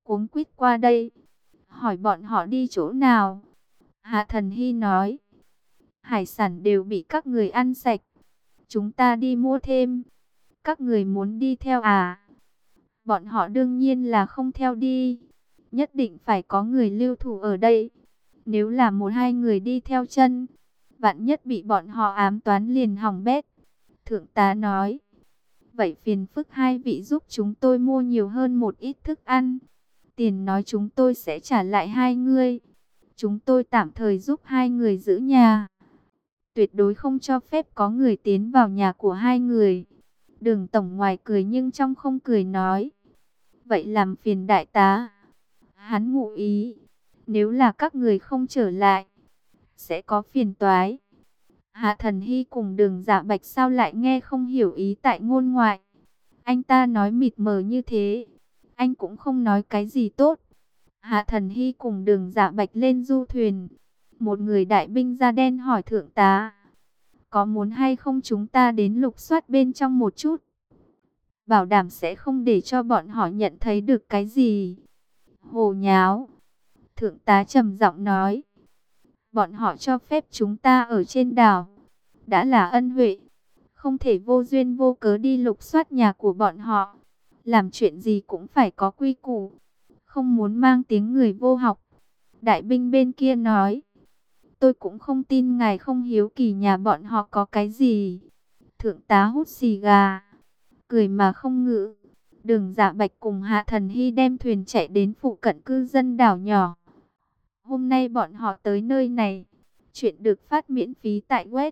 cuống quýt qua đây, hỏi bọn họ đi chỗ nào. Hạ Thần Hy nói, hải sản đều bị các người ăn sạch, chúng ta đi mua thêm. Các người muốn đi theo à? Bọn họ đương nhiên là không theo đi, nhất định phải có người lưu thủ ở đây. Nếu là một hai người đi theo chân, vạn nhất bị bọn họ ám toán liền hỏng bét. Thượng tá nói, vậy phiền phức hai vị giúp chúng tôi mua nhiều hơn một ít thức ăn. Tiền nói chúng tôi sẽ trả lại hai người. Chúng tôi tạm thời giúp hai người giữ nhà. Tuyệt đối không cho phép có người tiến vào nhà của hai người. Đường tổng ngoài cười nhưng trong không cười nói, vậy làm phiền đại tá. Hắn ngụ ý, nếu là các người không trở lại, sẽ có phiền toái. Hạ Thần Hy cùng Đường Dạ Bạch sao lại nghe không hiểu ý tại ngôn ngoại. Anh ta nói mịt mờ như thế, anh cũng không nói cái gì tốt. Hạ Thần Hy cùng Đường Dạ Bạch lên du thuyền. Một người đại binh da đen hỏi thượng tá, có muốn hay không chúng ta đến lục soát bên trong một chút, bảo đảm sẽ không để cho bọn họ nhận thấy được cái gì. Hồ nháo. Thượng tá trầm giọng nói, bọn họ cho phép chúng ta ở trên đảo, đã là ân huệ, không thể vô duyên vô cớ đi lục soát nhà của bọn họ. Làm chuyện gì cũng phải có quy củ, không muốn mang tiếng người vô học. Đại binh bên kia nói, tôi cũng không tin ngài không hiếu kỳ nhà bọn họ có cái gì. Thượng tá hút xì gà, cười mà không ngữ. Đường Dạ Bạch cùng Hạ Thần Hy đem thuyền chạy đến phụ cận cư dân đảo nhỏ. Hôm nay bọn họ tới nơi này. Chuyện được phát miễn phí tại web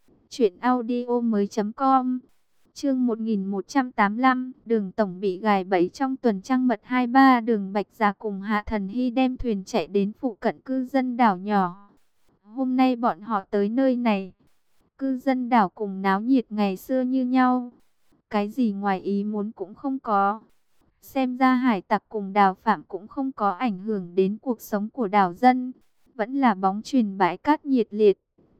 truyệnaudiomoi.com. Chương 1185, Đường tổng bị gài bẫy trong tuần trăng mật 23. Đường Bạch Dạ cùng Hạ Thần Hy đem thuyền chạy đến phụ cận cư dân đảo nhỏ. Hôm nay bọn họ tới nơi này, cư dân đảo cùng náo nhiệt ngày xưa như nhau, cái gì ngoài ý muốn cũng không có. Xem ra hải tặc cùng đào phạm cũng không có ảnh hưởng đến cuộc sống của đảo dân, vẫn là bóng chuyền bãi cát nhiệt liệt.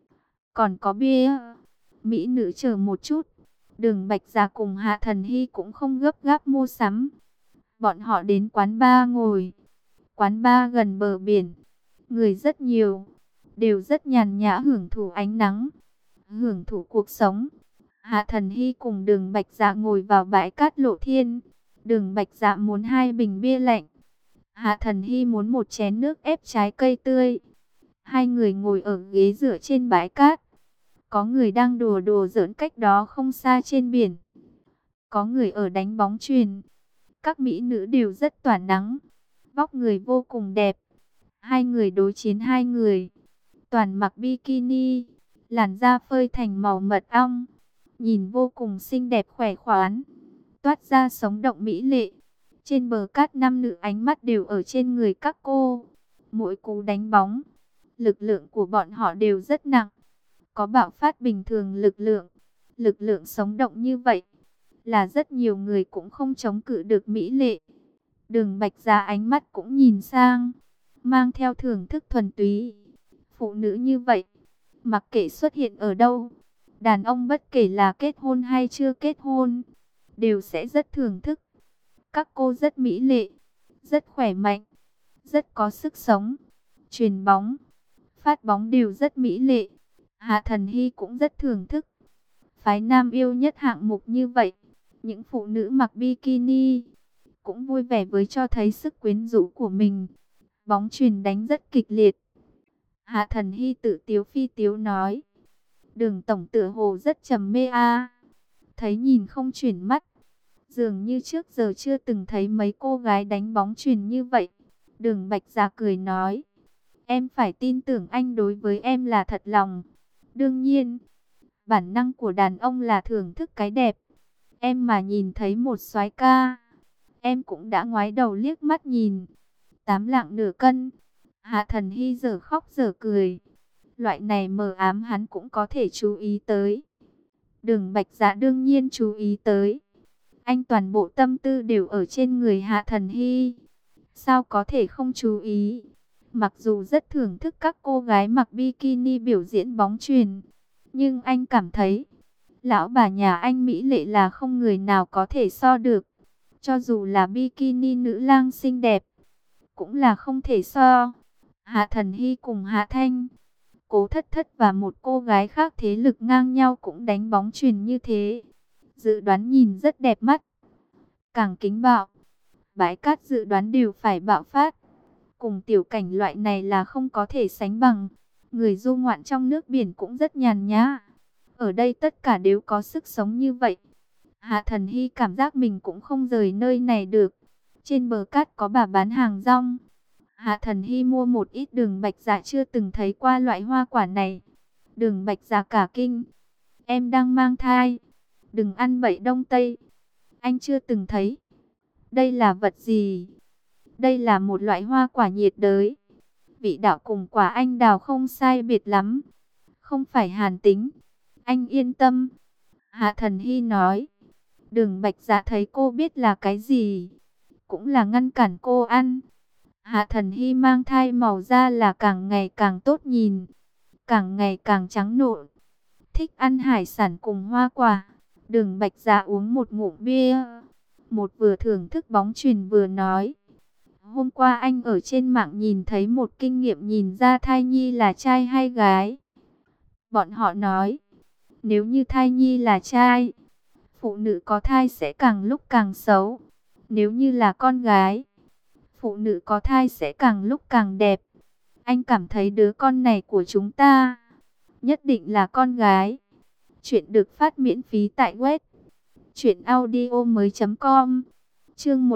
Còn có bia. Mỹ nữ chờ một chút. Đường Bạch Dạ cùng Hạ Thần Hy cũng không gấp gáp mua sắm. Bọn họ đến quán bar ngồi. Quán bar gần bờ biển, người rất nhiều, đều rất nhàn nhã hưởng thụ ánh nắng, hưởng thụ cuộc sống. Hạ Thần Hy cùng Đường Bạch Dạ ngồi vào bãi cát lộ thiên. Đường Bạch Dạ muốn 2 bình bia lạnh, Hạ Thần Hy muốn một chén nước ép trái cây tươi. Hai người ngồi ở ghế dựa trên bãi cát. Có người đang đùa đùa giỡn cách đó không xa trên biển. Có người ở đánh bóng chuyền. Các mỹ nữ đều rất tỏa nắng, vóc người vô cùng đẹp. Hai người đối chiến hai người, toàn mặc bikini, làn da phơi thành màu mật ong, nhìn vô cùng xinh đẹp khỏe khoắn, toát ra sống động mỹ lệ. Trên bờ cát nam nữ ánh mắt đều ở trên người các cô. Mỗi cú đánh bóng, lực lượng của bọn họ đều rất nặng, có bạo phát bình thường lực lượng sống động như vậy, là rất nhiều người cũng không chống cự được mỹ lệ. Đường Bạch Dạ ánh mắt cũng nhìn sang, mang theo thưởng thức thuần túy. Phụ nữ như vậy, mặc kệ xuất hiện ở đâu, đàn ông bất kể là kết hôn hay chưa kết hôn, đều sẽ rất thưởng thức. Các cô rất mỹ lệ, rất khỏe mạnh, rất có sức sống. Chuyền bóng, phát bóng đều rất mỹ lệ. Hạ Thần Hy cũng rất thưởng thức. Phái nam yêu nhất hạng mục như vậy. Những phụ nữ mặc bikini cũng vui vẻ với cho thấy sức quyến rũ của mình. Bóng chuyền đánh rất kịch liệt. Hạ Thần Hy tự tiếu phi tiếu nói, Đường tổng tựa hồ rất trầm mê a. Thấy nhìn không chuyển mắt, dường như trước giờ chưa từng thấy mấy cô gái đánh bóng chuyền như vậy. Đường Bạch Dạ cười nói, em phải tin tưởng anh đối với em là thật lòng. Đương nhiên, bản năng của đàn ông là thưởng thức cái đẹp. Em mà nhìn thấy một soái ca, em cũng đã ngoái đầu liếc mắt nhìn. 8 lạng nửa cân. Hạ Thần Hy giờ khóc giờ cười. Loại này mờ ám hắn cũng có thể chú ý tới. Đường Bạch Dạ đương nhiên chú ý tới. Anh toàn bộ tâm tư đều ở trên người Hạ Thần Hy, sao có thể không chú ý. Mặc dù rất thưởng thức các cô gái mặc bikini biểu diễn bóng chuyền, nhưng anh cảm thấy lão bà nhà anh mỹ lệ là không người nào có thể so được. Cho dù là bikini nữ lang xinh đẹp, cũng là không thể so. Hạ Thần Hy cùng Hạ Thanh, Cố Thất Thất và một cô gái khác thế lực ngang nhau cũng đánh bóng chuyền như thế. Dự đoán nhìn rất đẹp mắt. Càng kính bạo, bãi cát dự đoán đều phải bạo phát. Cùng tiểu cảnh loại này là không có thể sánh bằng. Người du ngoạn trong nước biển cũng rất nhàn nhã. Ở đây tất cả đều có sức sống như vậy. Hạ Thần Hy cảm giác mình cũng không rời nơi này được. Trên bờ cát có bà bán hàng rong. Hạ Thần Hy mua một ít đường bạch dạ, chưa từng thấy qua loại hoa quả này. Đường bạch dạ cả kinh. Em đang mang thai. Đừng ăn bậy đông tây. Anh chưa từng thấy. Đây là vật gì? Đây là một loại hoa quả nhiệt đới. Vị đạo cùng quả anh đào không sai biệt lắm. Không phải hàn tính. Anh yên tâm. Hạ Thần Hy nói. Đường bạch dạ thấy cô biết là cái gì, cũng là ngăn cản cô ăn. Hạ Thần Hy mang thai màu da là càng ngày càng tốt nhìn, càng ngày càng trắng nộn. Thích ăn hải sản cùng hoa quả. Đường bạch dạ uống một ngụm bia, một vừa thưởng thức bóng chuyền vừa nói. Hôm qua anh ở trên mạng nhìn thấy một kinh nghiệm nhìn ra thai nhi là trai hay gái. Bọn họ nói, nếu như thai nhi là trai, phụ nữ có thai sẽ càng lúc càng xấu. Nếu như là con gái, phụ nữ có thai sẽ càng lúc càng đẹp. Anh cảm thấy đứa con này của chúng ta nhất định là con gái. Chuyện được phát miễn phí tại web truyệnaudiomoi.com. Chương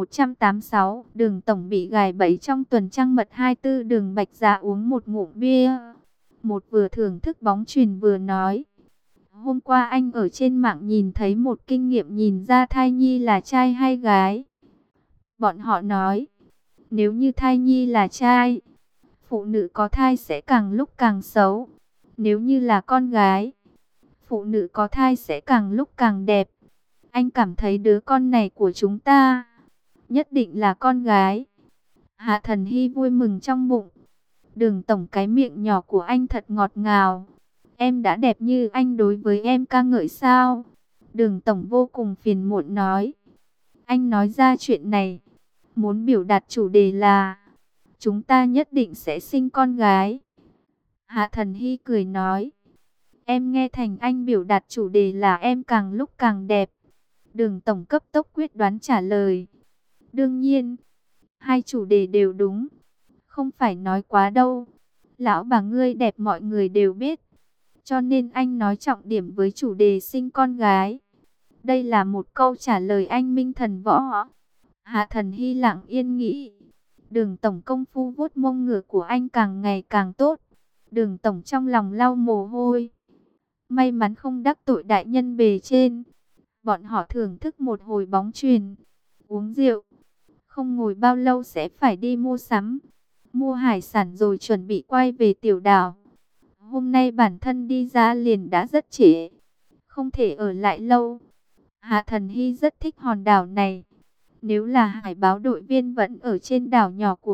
1186, Đường tổng bị gài bẫy trong tuần trăng mật 24. Đường bạch dạ uống một ngụm bia, một vừa thưởng thức bóng chuyền vừa nói. Hôm qua anh ở trên mạng nhìn thấy một kinh nghiệm nhìn ra thai nhi là trai hay gái. Bọn họ nói, nếu như thai nhi là trai, phụ nữ có thai sẽ càng lúc càng xấu. Nếu như là con gái, phụ nữ có thai sẽ càng lúc càng đẹp. Anh cảm thấy đứa con này của chúng ta nhất định là con gái. Hạ Thần Hy vui mừng trong bụng. Đường tổng, cái miệng nhỏ của anh thật ngọt ngào. Em đã đẹp như anh đối với em ca ngợi sao? Đường tổng vô cùng phiền muộn nói. Anh nói ra chuyện này, muốn biểu đạt chủ đề là chúng ta nhất định sẽ sinh con gái. Hạ Thần Hy cười nói. Em nghe thành anh biểu đạt chủ đề là em càng lúc càng đẹp. Đường tổng cấp tốc quyết đoán trả lời. Đương nhiên, hai chủ đề đều đúng. Không phải nói quá đâu. Lão bà ngươi đẹp mọi người đều biết. Cho nên anh nói trọng điểm với chủ đề sinh con gái. Đây là một câu trả lời anh minh thần võ. Hạ Thần Hy lặng yên nghĩ. Đường tổng công phu vuốt mông ngựa của anh càng ngày càng tốt. Đường tổng trong lòng lau mồ hôi. May mắn không đắc tội đại nhân bề trên. Bọn họ thưởng thức một hồi bóng chuyền, uống rượu. Không ngồi bao lâu sẽ phải đi mua sắm, mua hải sản rồi chuẩn bị quay về tiểu đảo. Hôm nay bản thân đi ra liền đã rất trễ, không thể ở lại lâu. Hạ Thần Hy rất thích hòn đảo này. Nếu là hải báo đội viên vẫn ở trên đảo nhỏ của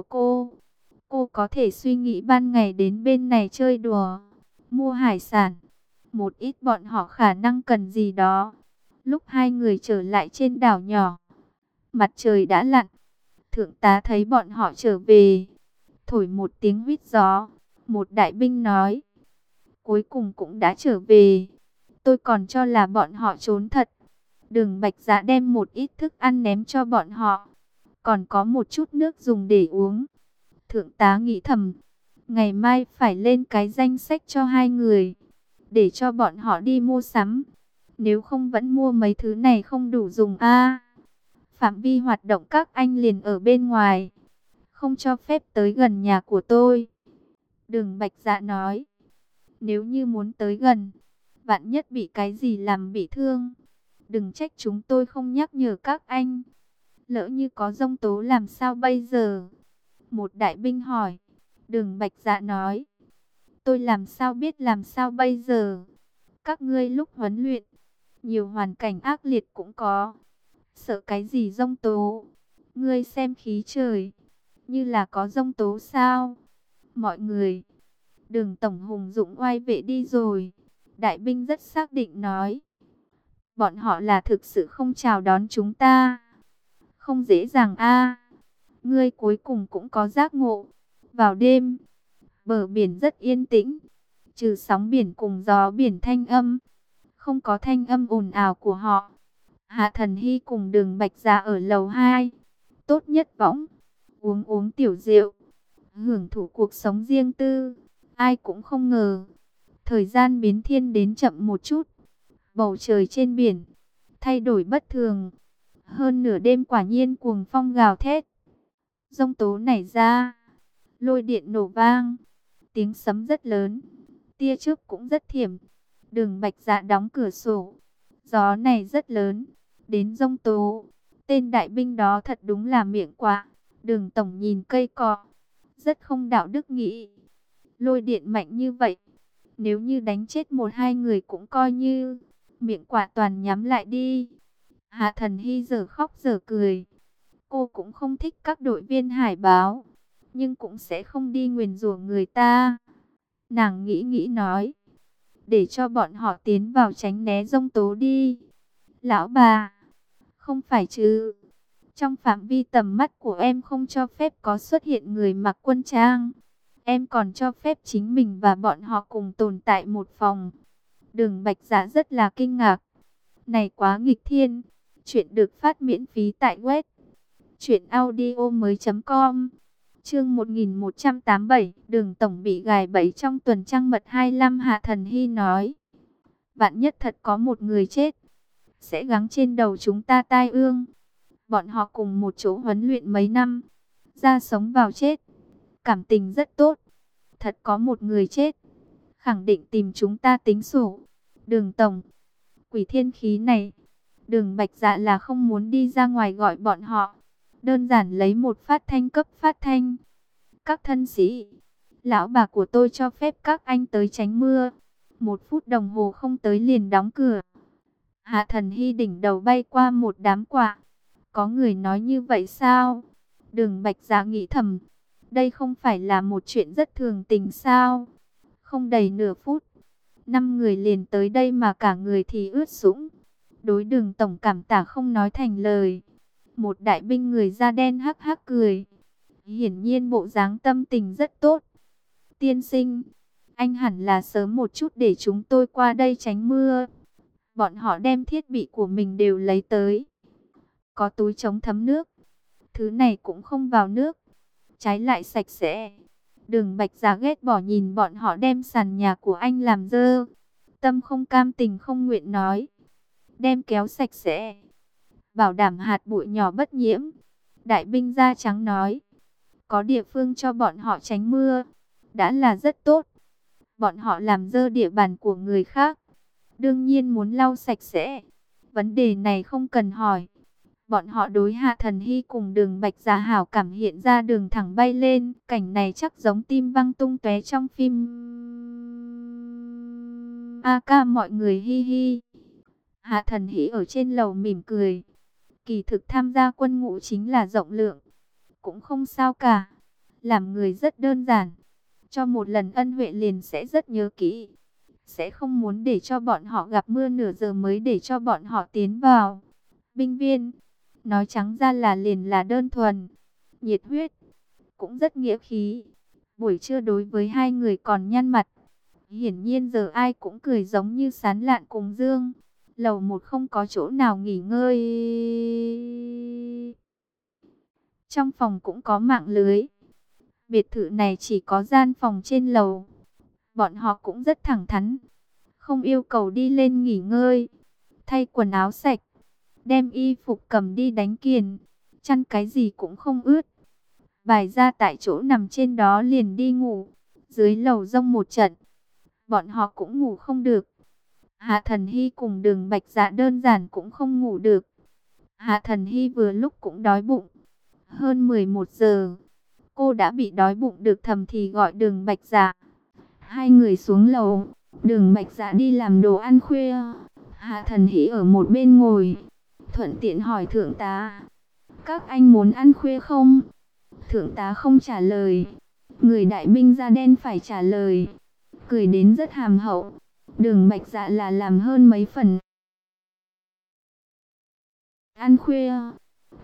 cô có thể suy nghĩ ban ngày đến bên này chơi đùa, mua hải sản. Một ít bọn họ khả năng cần gì đó. Lúc hai người trở lại trên đảo nhỏ, mặt trời đã lặn. Thượng tá thấy bọn họ trở về, thổi một tiếng huýt gió. Một đại binh nói, cuối cùng cũng đã trở về. Tôi còn cho là bọn họ trốn thật. Đường bạch dạ đem một ít thức ăn ném cho bọn họ, còn có một chút nước dùng để uống. Thượng tá nghĩ thầm, ngày mai phải lên cái danh sách cho hai người, để cho bọn họ đi mua sắm. Nếu không vẫn mua mấy thứ này không đủ dùng a. Phạm vi hoạt động các anh liền ở bên ngoài, không cho phép tới gần nhà của tôi. Đường bạch dạ nói, nếu như muốn tới gần, vạn nhất bị cái gì làm bị thương, đừng trách chúng tôi không nhắc nhở các anh. Lỡ như có giông tố làm sao bây giờ? Một đại binh hỏi. Đường bạch dạ nói, tôi làm sao biết làm sao bây giờ? Các ngươi lúc huấn luyện, nhiều hoàn cảnh ác liệt cũng có. Sợ cái gì giông tố? Ngươi xem khí trời, như là có giông tố sao? Mọi người, Đường tổng hùng dũng oai vệ đi rồi. Đại binh rất xác định nói, bọn họ là thực sự không chào đón chúng ta. Không dễ dàng a. ngươi cuối cùng cũng có giác ngộ. Vào đêm, bờ biển rất yên tĩnh, trừ sóng biển cùng gió biển thanh âm, không có thanh âm ồn ào của họ. Hạ Thần Hy cùng Đường Bạch Dạ ở lầu 2, tốt nhất võng, uống tiểu rượu, hưởng thụ cuộc sống riêng tư. Ai cũng không ngờ, thời gian biến thiên đến chậm một chút. Bầu trời trên biển thay đổi bất thường. Hơn nửa đêm quả nhiên cuồng phong gào thét, giông tố nảy ra, lôi điện nổ vang, tiếng sấm rất lớn, tia chớp cũng rất thiểm. Đường Bạch Dạ đóng cửa sổ, gió này rất lớn, đến giông tố. Tên đại binh đó thật đúng là miệng quạ. Đường tổng nhìn cây cọ, rất không đạo đức nghĩ. Lôi điện mạnh như vậy, nếu như đánh chết một hai người cũng coi như. Miệng quạ toàn nhắm lại đi. Hạ Thần Hy giờ khóc giờ cười. Cô cũng không thích các đội viên hải báo, nhưng cũng sẽ không đi nguyền rủa người ta. Nàng nghĩ nghĩ nói, để cho bọn họ tiến vào tránh né giông tố đi. Lão bà, không phải chứ? Trong phạm vi tầm mắt của em không cho phép có xuất hiện người mặc quân trang. Em còn cho phép chính mình và bọn họ cùng tồn tại một phòng. Đường Bạch Dạ rất là kinh ngạc. Này quá nghịch thiên. Chuyện được phát miễn phí tại web truyệnaudiomoi.com. Chương 1187, Đường tổng bị gài bẫy trong tuần trăng mật 25. Hạ Thần Hy nói, vạn nhất thật có một người chết, sẽ giáng trên đầu chúng ta tai ương. Bọn họ cùng một chỗ huấn luyện mấy năm, ra sống vào chết, cảm tình rất tốt. Thật có một người chết, khẳng định tìm chúng ta tính sổ. Đường tổng, quỷ thiên khí này. Đường Bạch Dạ là không muốn đi ra ngoài gọi bọn họ, đơn giản lấy một phát thanh cấp phát thanh. Các thân sĩ, lão bà của tôi cho phép các anh tới tránh mưa. 1 phút đồng hồ không tới liền đóng cửa. Hạ Thần Hy đỉnh đầu bay qua một đám quạ. Có người nói như vậy sao? Đường Bạch Dạ nghĩ thầm, đây không phải là một chuyện rất thường tình sao? Không đầy nửa phút, 5 người liền tới đây mà cả người thì ướt sũng. Đối Đường tổng cảm tả không nói thành lời. Một đại binh người da đen hắc hắc cười, hiển nhiên bộ dáng tâm tình rất tốt. Tiên sinh, anh hẳn là sớm một chút để chúng tôi qua đây tránh mưa. Bọn họ đem thiết bị của mình đều lấy tới. Có túi chống thấm nước, thứ này cũng không vào nước, trái lại sạch sẽ. Đường Bạch Dạ ghét bỏ nhìn bọn họ đem sàn nhà của anh làm dơ. Tâm không cam tình không nguyện nói, đem kéo sạch sẽ, bảo đảm hạt bụi nhỏ bất nhiễm. Đại binh da trắng nói, có địa phương cho bọn họ tránh mưa, đã là rất tốt. Bọn họ làm dơ địa bàn của người khác, đương nhiên muốn lau sạch sẽ. Vấn đề này không cần hỏi. Bọn họ đối Hạ Thần Hy cùng Đường Bạch Dạ hảo cảm hiện ra đường thẳng bay lên. Cảnh này chắc giống tim văng tung tóe trong phim A ca mọi người hi hi. Hạ Thần Hy ở trên lầu mỉm cười. Kỳ thực tham gia quân ngũ chính là rộng lượng, cũng không sao cả. Làm người rất đơn giản, cho một lần ân huệ liền sẽ rất nhớ kỹ. Sẽ không muốn để cho bọn họ gặp mưa nửa giờ mới để cho bọn họ tiến vào. Binh viên, nói trắng ra là liền là đơn thuần, nhiệt huyết, cũng rất nghĩa khí. Buổi trưa đối với hai người còn nhăn mặt, hiển nhiên giờ ai cũng cười giống như sán lạn cùng dương. Lầu 1 không có chỗ nào nghỉ ngơi. Trong phòng cũng có mạng lưới. Biệt thự này chỉ có gian phòng trên lầu. Bọn họ cũng rất thẳng thắn, không yêu cầu đi lên nghỉ ngơi. Thay quần áo sạch, đem y phục cầm đi đánh kiền, chăn cái gì cũng không ướt. Bài ra tại chỗ nằm trên đó liền đi ngủ. Dưới lầu rông một trận, bọn họ cũng ngủ không được. Hạ Thần Hy cùng Đường Bạch Dạ đơn giản cũng không ngủ được. Hạ Thần Hy vừa lúc cũng đói bụng. Hơn 11 giờ, cô đã bị đói bụng được, thầm thì gọi Đường Bạch Dạ. Hai người xuống lầu, Đường Bạch Dạ đi làm đồ ăn khuya. Hạ Thần Hy ở một bên ngồi, thuận tiện hỏi thượng tá, các anh muốn ăn khuya không? Thượng tá không trả lời, người đại binh da đen phải trả lời, cười đến rất hàm hậu. Đường Bạch Dạ là làm hơn mấy phần ăn khuya.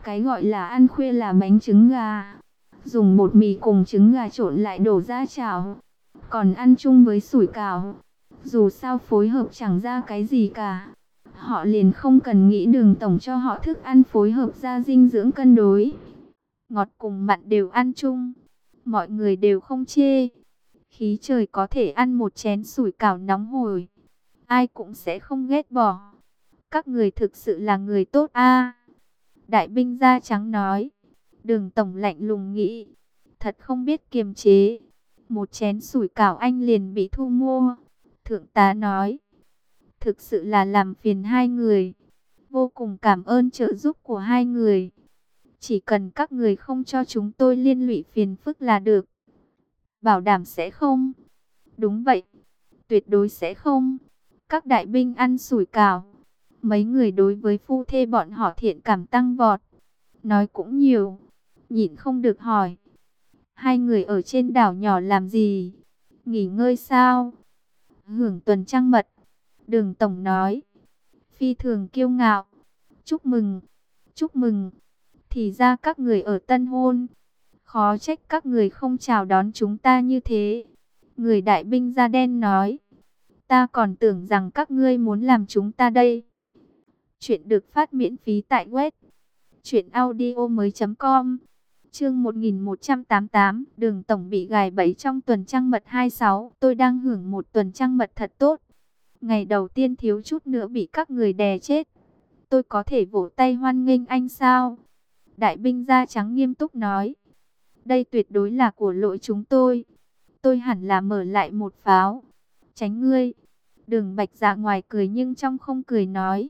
Cái gọi là ăn khuya là bánh trứng gà. Dùng bột mì cùng trứng gà trộn lại đổ ra chảo. Còn ăn chung với sủi cảo. Dù sao phối hợp chẳng ra cái gì cả. Họ liền không cần nghĩ Đường tổng cho họ thức ăn phối hợp ra dinh dưỡng cân đối. Ngọt cùng mặn đều ăn chung. Mọi người đều không chê. Khí trời có thể ăn một chén sủi cảo nóng hổi. Ai cũng sẽ không ghét bỏ. Các người thực sự là người tốt a. Đại binh da trắng nói. Đường tổng lạnh lùng nghĩ. Thật không biết kiềm chế. Một chén sủi cảo anh liền bị thu mua. Thượng tá nói. Thực sự là làm phiền hai người. Vô cùng cảm ơn trợ giúp của hai người. Chỉ cần các người không cho chúng tôi liên lụy phiền phức là được. Bảo đảm sẽ không. Đúng vậy. Tuyệt đối sẽ không. Các đại binh ăn sủi cảo. Mấy người đối với phu thê bọn họ thiện cảm tăng vọt. Nói cũng nhiều. Nhịn không được hỏi. Hai người ở trên đảo nhỏ làm gì? Nghỉ ngơi sao? Hưởng tuần trăng mật. Đường tổng nói. Phi thường kiêu ngạo. Chúc mừng. Chúc mừng. Thì ra các người ở tân hôn. Khó trách các người không chào đón chúng ta như thế. Người đại binh da đen nói. Ta còn tưởng rằng các ngươi muốn làm chúng ta đây. Chuyện được phát miễn phí tại web truyệnaudiomoi.com. Chương 1188, Đường tổng bị gài bẫy trong tuần trăng mật 26. Tôi đang hưởng một tuần trăng mật thật tốt. Ngày đầu tiên thiếu chút nữa bị các người đè chết. Tôi có thể vỗ tay hoan nghênh anh sao? Đại binh da trắng nghiêm túc nói. Đây tuyệt đối là của lỗi chúng tôi. Tôi hẳn là mở lại một pháo. Tránh ngươi. Đường Bạch Dạ ngoài cười nhưng trong không cười nói.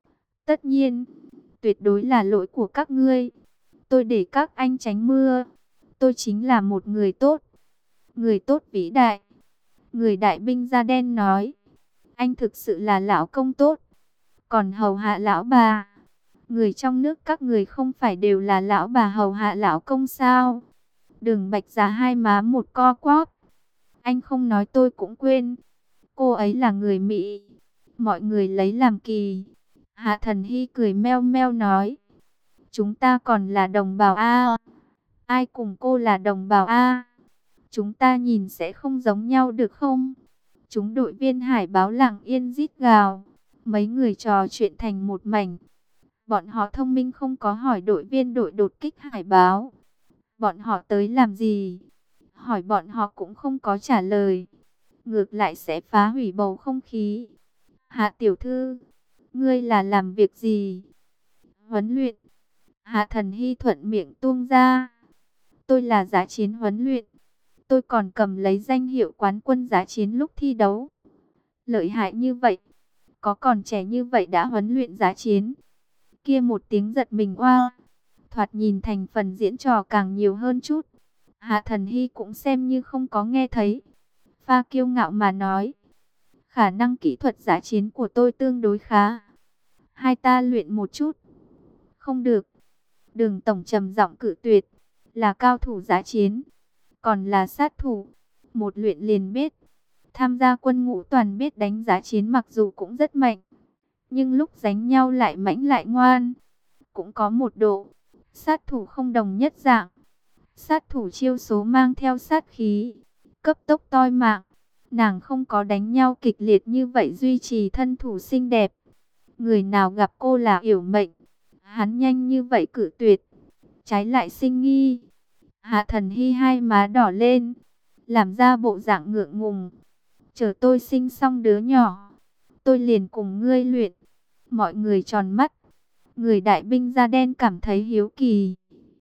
Tất nhiên, tuyệt đối là lỗi của các ngươi. Tôi để các anh tránh mưa. Tôi chính là một người tốt. Người tốt vĩ đại. Người đại binh da đen nói. Anh thực sự là lão công tốt. Còn hầu hạ lão bà. Người trong nước các người không phải đều là lão bà hầu hạ lão công sao? Đường Bạch Dạ hai má một co quắp. Anh không nói tôi cũng quên. Cô ấy là người Mỹ. Mọi người lấy làm kỳ. Hạ Thần Hy cười meo meo nói. Chúng ta còn là đồng bào A. Ai cùng cô là đồng bào A? Chúng ta nhìn sẽ không giống nhau được không? Chúng đội viên hải báo lặng yên rít gào. Mấy người trò chuyện thành một mảnh. Bọn họ thông minh không có hỏi đội viên đội đột kích hải báo. Bọn họ tới làm gì? Hỏi bọn họ cũng không có trả lời. Ngược lại sẽ phá hủy bầu không khí. Hạ tiểu thư, ngươi là làm việc gì? Huấn luyện. Hạ Thần Hy thuận miệng tuông ra. Tôi là giá chiến huấn luyện. Tôi còn cầm lấy danh hiệu quán quân giá chiến lúc thi đấu. Lợi hại như vậy. Có còn trẻ như vậy đã huấn luyện giá chiến. Kia một tiếng giật mình oa. Thoạt nhìn thành phần diễn trò càng nhiều hơn chút. Hạ Thần Hy cũng xem như không có nghe thấy. Pha kiêu ngạo mà nói. Khả năng kỹ thuật giá chiến của tôi tương đối khá. Hai ta luyện một chút. Không được. Đường tổng trầm giọng cự tuyệt. Là cao thủ giá chiến. Còn là sát thủ. Một luyện liền biết. Tham gia quân ngũ toàn biết đánh giá chiến mặc dù cũng rất mạnh. Nhưng lúc đánh nhau lại mãnh lại ngoan. Cũng có một độ. Sát thủ không đồng nhất dạng. Sát thủ chiêu số mang theo sát khí. Cấp tốc toi mạng. Nàng không có đánh nhau kịch liệt như vậy duy trì thân thủ xinh đẹp. Người nào gặp cô là yểu mệnh. Hắn nhanh như vậy cự tuyệt. Trái lại sinh nghi. Hạ Thần Hy hai má đỏ lên. Làm ra bộ dạng ngượng ngùng. Chờ tôi sinh xong đứa nhỏ. Tôi liền cùng ngươi luyện. Mọi người tròn mắt. Người đại binh da đen cảm thấy hiếu kỳ.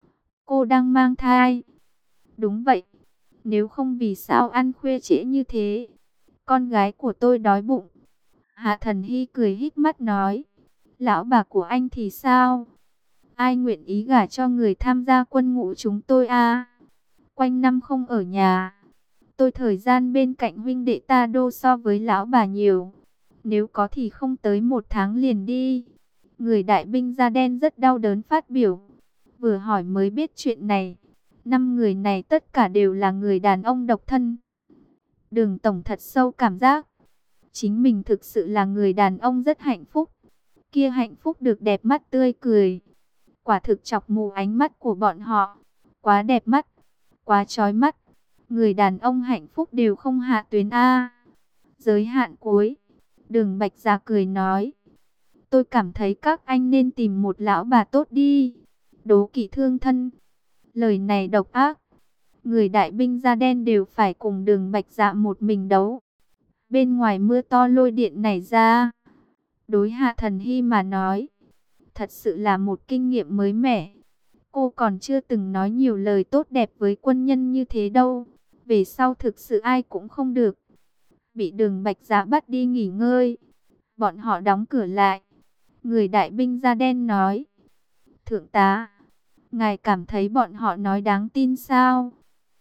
Cô đang mang thai. Đúng vậy. Nếu không vì sao ăn khuya trễ như thế. Con gái của tôi đói bụng. Hạ Thần Hy cười híp mắt nói. Lão bà của anh thì sao? Ai nguyện ý gả cho người tham gia quân ngũ chúng tôi à? Quanh năm không ở nhà. Tôi thời gian bên cạnh huynh đệ ta đô so với lão bà nhiều. Nếu có thì không tới 1 tháng liền đi. Người đại binh da đen rất đau đớn phát biểu. Vừa hỏi mới biết chuyện này. 5 người này tất cả đều là người đàn ông độc thân. Đường tổng thật sâu cảm giác. Chính mình thực sự là người đàn ông rất hạnh phúc. Kia hạnh phúc được đẹp mắt tươi cười. quả thực chọc mù ánh mắt của bọn họ. Quá đẹp mắt, quá chói mắt. Người đàn ông hạnh phúc đều không hạ tuyến A. Giới hạn cuối. Đường Bạch Dạ cười nói. Tôi cảm thấy các anh nên tìm một lão bà tốt đi. Đố kỵ thương thân. Lời này độc ác. Người đại binh da đen đều phải cùng Đường Bạch Dạ một mình đấu. Bên ngoài mưa to lôi điện nảy ra. Đối Hạ Thần Hy mà nói, thật sự là một kinh nghiệm mới mẻ. Cô còn chưa từng nói nhiều lời tốt đẹp với quân nhân như thế đâu. Về sau thực sự ai cũng không được. Bị Đường Bạch Dạ bắt đi nghỉ ngơi. Bọn họ đóng cửa lại. Người đại binh da đen nói. Thượng tá, ngài cảm thấy bọn họ nói đáng tin sao?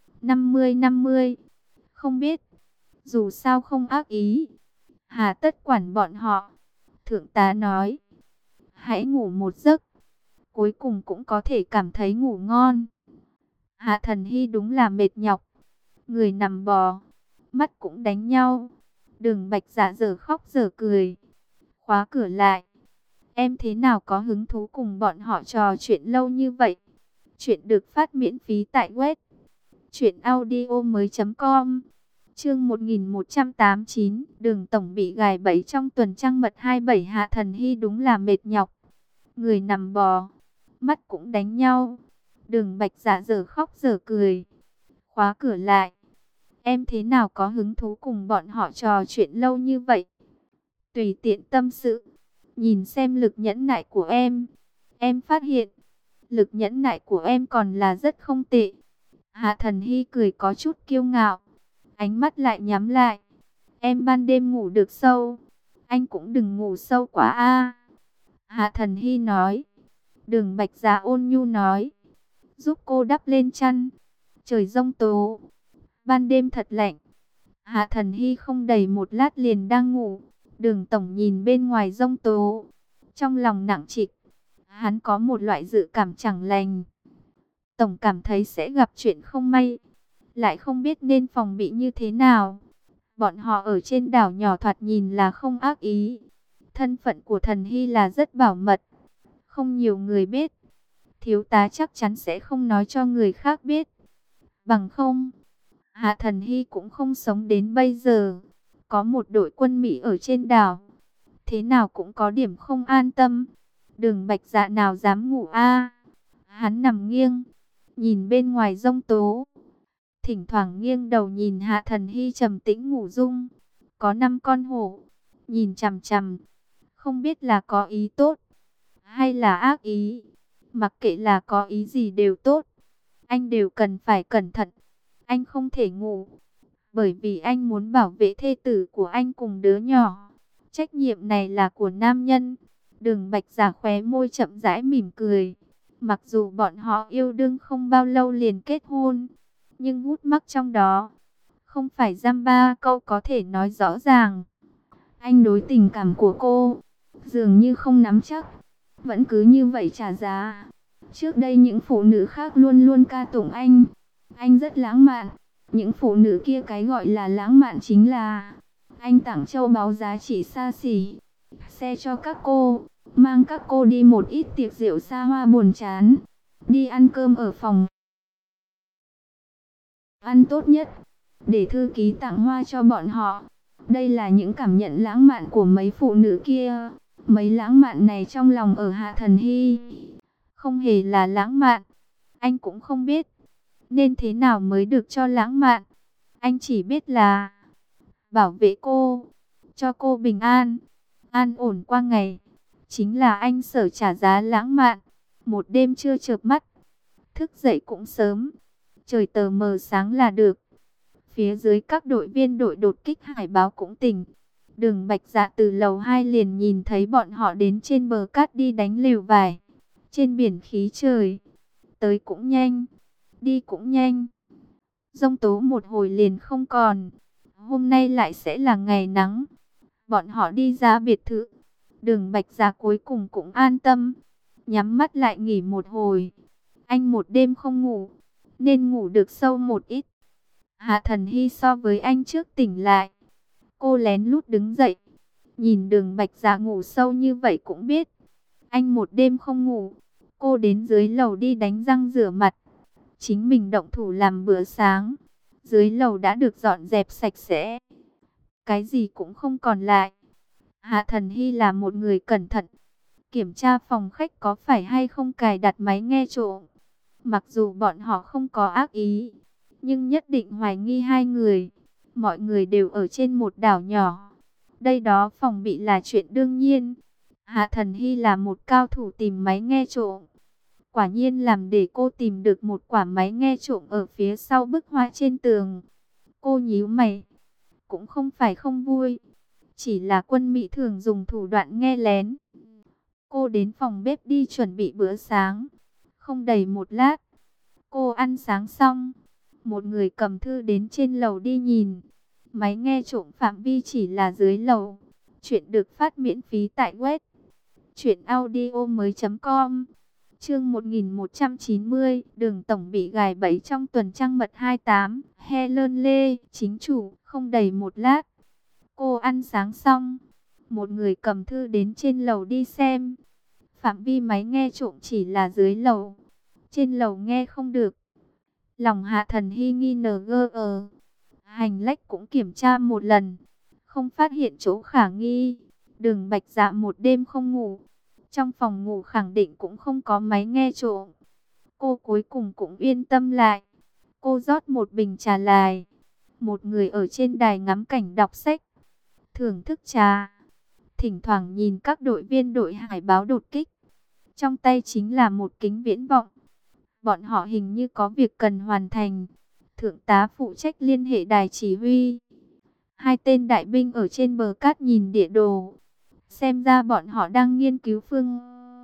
50-50. Không biết. Dù sao không ác ý. Hà tất quản bọn họ. Thượng tá nói. Hãy ngủ một giấc. Cuối cùng cũng có thể cảm thấy ngủ ngon. Hạ Thần Hy đúng là mệt nhọc. Người nằm bò. Mắt cũng đánh nhau. Đường Bạch Dạ giờ khóc giờ cười. Khóa cửa lại. Em thế nào có hứng thú cùng bọn họ trò chuyện lâu như vậy? Chuyện được phát miễn phí tại web truyệnaudiomoi.com. Chương 1189, Đường tổng bị gài bẫy trong tuần trăng mật 27. Hạ Thần Hy đúng là mệt nhọc. Người nằm bò, mắt cũng đánh nhau. Đường Bạch Dạ giờ khóc giờ cười. Khóa cửa lại. Em thế nào có hứng thú cùng bọn họ trò chuyện lâu như vậy? Tùy tiện tâm sự. Nhìn xem lực nhẫn nại của em. Em phát hiện, lực nhẫn nại của em còn là rất không tệ. Hạ Thần Hy cười có chút kiêu ngạo. Ánh mắt lại nhắm lại. Em ban đêm ngủ được sâu. Anh cũng đừng ngủ sâu quá a. Hạ Thần Hy nói. Đường Bạch Dạ ôn nhu nói. Giúp cô đắp lên chăn. Trời giông tố. Ban đêm thật lạnh. Hạ Thần Hy không đầy một lát liền đang ngủ. Đường tổng nhìn bên ngoài giông tố. Trong lòng nặng trịch. Hắn có một loại dự cảm chẳng lành. Tổng cảm thấy sẽ gặp chuyện không may. Lại không biết nên phòng bị như thế nào. Bọn họ ở trên đảo nhỏ thoạt nhìn là không ác ý. Thân phận của Thần Hy là rất bảo mật. Không nhiều người biết. Thiếu tá chắc chắn sẽ không nói cho người khác biết. Bằng không, Hạ Thần Hy cũng không sống đến bây giờ. Có một đội quân Mỹ ở trên đảo. Thế nào cũng có điểm không an tâm. Đường Bạch Dạ nào dám ngủ a? Hắn nằm nghiêng, nhìn bên ngoài giông tố. Thỉnh thoảng nghiêng đầu nhìn Hạ Thần Hy trầm tĩnh ngủ dung. Có 5 con hổ, nhìn chằm chằm. Không biết là có ý tốt, hay là ác ý. Mặc kệ là có ý gì đều tốt. Anh đều cần phải cẩn thận. Anh không thể ngủ. Bởi vì anh muốn bảo vệ thê tử của anh cùng đứa nhỏ. Trách nhiệm này là của nam nhân. Đường Bạch Dạ khóe môi chậm rãi mỉm cười. Mặc dù bọn họ yêu đương không bao lâu liền kết hôn, nhưng hút mắc trong đó không phải dăm ba câu có thể nói rõ ràng. Anh đối tình cảm của cô dường như không nắm chắc, vẫn cứ như vậy trả giá. Trước đây những phụ nữ khác luôn luôn ca tụng anh rất lãng mạn. Những phụ nữ kia cái gọi là lãng mạn chính là anh tặng châu báu giá trị xa xỉ, xe cho các cô, mang các cô đi một ít tiệc rượu xa hoa buồn chán, đi ăn cơm ở phòng ăn tốt nhất, để thư ký tặng hoa cho bọn họ. Đây là những cảm nhận lãng mạn của mấy phụ nữ kia. Mấy lãng mạn này trong lòng ở Hạ Thần Hy không hề là lãng mạn. Anh cũng không biết nên thế nào mới được cho lãng mạn. Anh chỉ biết là bảo vệ cô, cho cô bình an, an ổn qua ngày. Chính là anh sở trả giá lãng mạn. Một đêm chưa chợp mắt, thức dậy cũng sớm, trời tờ mờ sáng là được. Phía dưới các đội viên đội đột kích hải báo cũng tỉnh. Đường Bạch Dạ từ lầu 2 liền nhìn thấy bọn họ đến trên bờ cát đi đánh lều vải. Trên biển khí trời, tới cũng nhanh, đi cũng nhanh. Giông tố một hồi liền không còn. Hôm nay lại sẽ là ngày nắng. Bọn họ đi ra biệt thự. Đường Bạch Dạ cuối cùng cũng an tâm, nhắm mắt lại nghỉ một hồi. Anh một đêm không ngủ, nên ngủ được sâu một ít. Hạ Thần Hy so với anh trước tỉnh lại. Cô lén lút đứng dậy, nhìn Đường Bạch Dạ ngủ sâu như vậy cũng biết anh một đêm không ngủ. Cô đến dưới lầu đi đánh răng rửa mặt, chính mình động thủ làm bữa sáng. Dưới lầu đã được dọn dẹp sạch sẽ, cái gì cũng không còn lại. Hạ Thần Hy là một người cẩn thận, kiểm tra phòng khách có phải hay không cài đặt máy nghe trộm. Mặc dù bọn họ không có ác ý, nhưng nhất định hoài nghi hai người. Mọi người đều ở trên một đảo nhỏ, đây đó phòng bị là chuyện đương nhiên. Hạ Thần Hy là một cao thủ tìm máy nghe trộm. Quả nhiên làm để cô tìm được một quả máy nghe trộm ở phía sau bức họa trên tường. Cô nhíu mày, cũng không phải không vui, chỉ là Quân Mỹ thường dùng thủ đoạn nghe lén. Cô đến phòng bếp đi chuẩn bị bữa sáng. Không đầy một lát, cô ăn sáng xong, một người cầm thư đến trên lầu đi nhìn. Máy nghe trộm phạm vi chỉ là dưới lầu. Chuyện được phát miễn phí tại web truyệnaudiomoi.com. Chương 1190, Đường tổng bị gài bẫy trong tuần trăng mật 28. Helen Lê, chính chủ. Không đầy một lát, cô ăn sáng xong, một người cầm thư đến trên lầu đi xem. Phạm vi máy nghe trộm chỉ là dưới lầu, trên lầu nghe không được. Lòng Hạ Thần Hy nghi ngờ, hành lách cũng kiểm tra một lần, không phát hiện chỗ khả nghi. Đường Bạch Dạ một đêm không ngủ, trong phòng ngủ khẳng định cũng không có máy nghe trộm. Cô cuối cùng cũng yên tâm lại. Cô rót một bình trà lại, một người ở trên đài ngắm cảnh đọc sách, thưởng thức trà, thỉnh thoảng nhìn các đội viên đội hải báo đột kích. Trong tay chính là một kính viễn vọng. Bọn họ hình như có việc cần hoàn thành. Thượng tá phụ trách liên hệ đài chỉ huy. Hai tên đại binh ở trên bờ cát nhìn địa đồ. Xem ra bọn họ đang nghiên cứu phương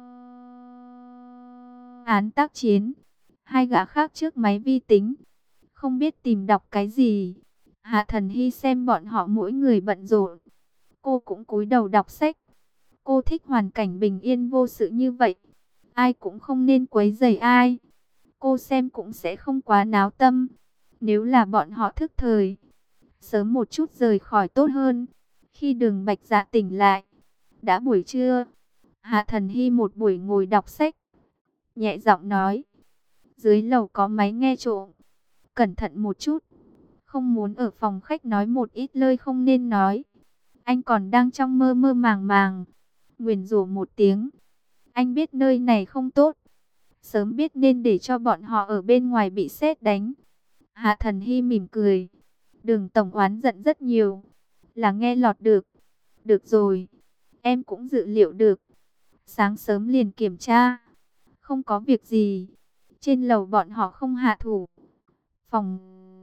án tác chiến. Hai gã khác trước máy vi tính, không biết tìm đọc cái gì. Hạ Thần Hy xem bọn họ mỗi người bận rộn, cô cũng cúi đầu đọc sách. Cô thích hoàn cảnh bình yên vô sự như vậy, ai cũng không nên quấy rầy ai. Cô xem cũng sẽ không quá náo tâm. Nếu là bọn họ thức thời, sớm một chút rời khỏi tốt hơn. Khi Đường Bạch Dạ tỉnh lại, đã buổi trưa. Hạ Thần Hy một buổi ngồi đọc sách, nhẹ giọng nói: dưới lầu có máy nghe trộm, cẩn thận một chút. Không muốn ở phòng khách nói một ít lời không nên nói. Anh còn đang trong mơ mơ màng màng, nguyền rủa một tiếng. Anh biết nơi này không tốt, sớm biết nên để cho bọn họ ở bên ngoài bị sét đánh. Hạ Thần Hy mỉm cười. Đường tổng oán giận rất nhiều, là nghe lọt được. Được rồi, em cũng dự liệu được. Sáng sớm liền kiểm tra, không có việc gì. Trên lầu bọn họ không hạ thủ. Phòng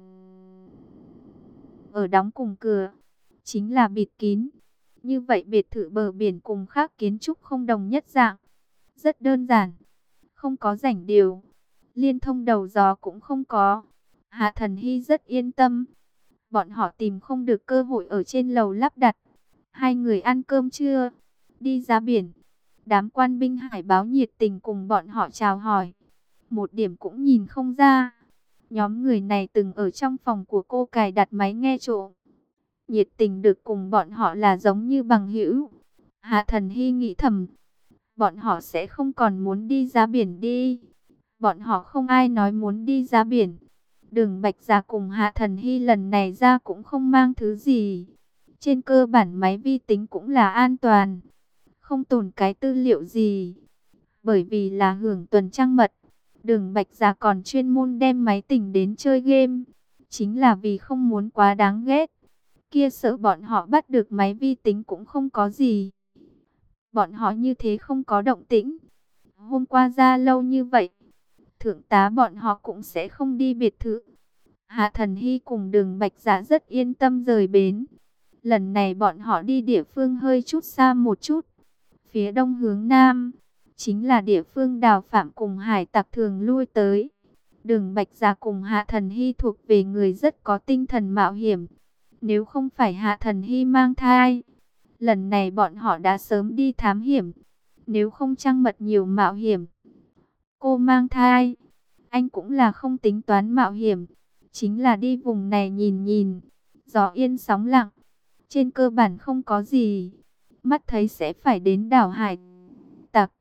ở đóng cùng cửa, chính là bịt kín. Như vậy biệt thự bờ biển cùng khác kiến trúc không đồng nhất dạng. Rất đơn giản, không có rảnh điều, liên thông đầu gió cũng không có. Hạ Thần Hy rất yên tâm. Bọn họ tìm không được cơ hội ở trên lầu lắp đặt. Hai người ăn cơm trưa, đi ra biển. Đám quan binh hải báo nhiệt tình cùng bọn họ chào hỏi. Một điểm cũng nhìn không ra, nhóm người này từng ở trong phòng của cô cài đặt máy nghe trộm. Nhiệt tình được cùng bọn họ là giống như bằng hữu. Hạ Thần Hy nghĩ thầm, bọn họ sẽ không còn muốn đi ra biển đi. Bọn họ không ai nói muốn đi ra biển. Đường Bạch Dạ cùng Hạ Thần Hy lần này ra cũng không mang thứ gì. Trên cơ bản máy vi tính cũng là an toàn, không tồn cái tư liệu gì. Bởi vì là hưởng tuần trăng mật, Đường Bạch Dạ còn chuyên môn đem máy tính đến chơi game. Chính là vì không muốn quá đáng ghét. Kia sợ bọn họ bắt được máy vi tính cũng không có gì. Bọn họ như thế không có động tĩnh. Hôm qua ra lâu như vậy, thượng tá bọn họ cũng sẽ không đi biệt thự. Hạ Thần Hy cùng Đường Bạch Dạ rất yên tâm rời bến. Lần này bọn họ đi địa phương hơi chút xa một chút, phía đông hướng nam, chính là địa phương Đào Phạm cùng hải tặc thường lui tới. Đường Bạch Dạ cùng Hạ Thần Hy thuộc về người rất có tinh thần mạo hiểm. Nếu không phải Hạ Thần Hy mang thai, lần này bọn họ đã sớm đi thám hiểm. Nếu không trăng mật nhiều mạo hiểm. Cô mang thai, anh cũng là không tính toán mạo hiểm, chính là đi vùng này nhìn nhìn, gió yên sóng lặng, trên cơ bản không có gì. Mắt thấy sẽ phải đến đảo hải tặc,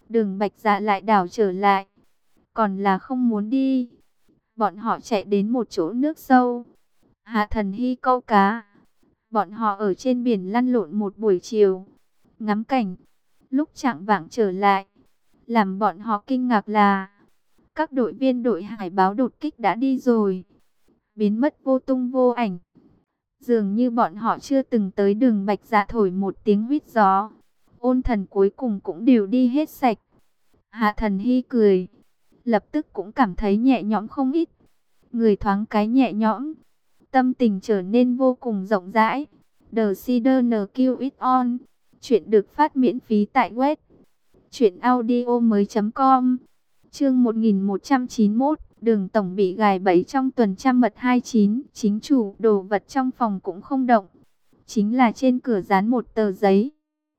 Đường Bạch Dạ lại đảo trở lại, còn là không muốn đi. Bọn họ chạy đến một chỗ nước sâu. Hạ Thần Hy câu cá. Bọn họ ở trên biển lăn lộn một buổi chiều, ngắm cảnh. Lúc chạng vạng trở lại, làm bọn họ kinh ngạc là các đội viên đội hải báo đột kích đã đi rồi, biến mất vô tung vô ảnh. Dường như bọn họ chưa từng tới. Đường Bạch Dạ thổi một tiếng huýt gió. Ôn thần cuối cùng cũng đều đi hết sạch. Hạ Thần Hy cười, lập tức cũng cảm thấy nhẹ nhõm không ít. Người thoáng cái nhẹ nhõm, tâm tình trở nên vô cùng rộng rãi. The Cider NQ is on. Chuyện được phát miễn phí tại web truyệnaudiomoi.com. Chương 1191, Đường tổng bị gài bẫy trong tuần trăng mật 29, chính chủ, đồ vật trong phòng cũng không động, chính là trên cửa dán một tờ giấy.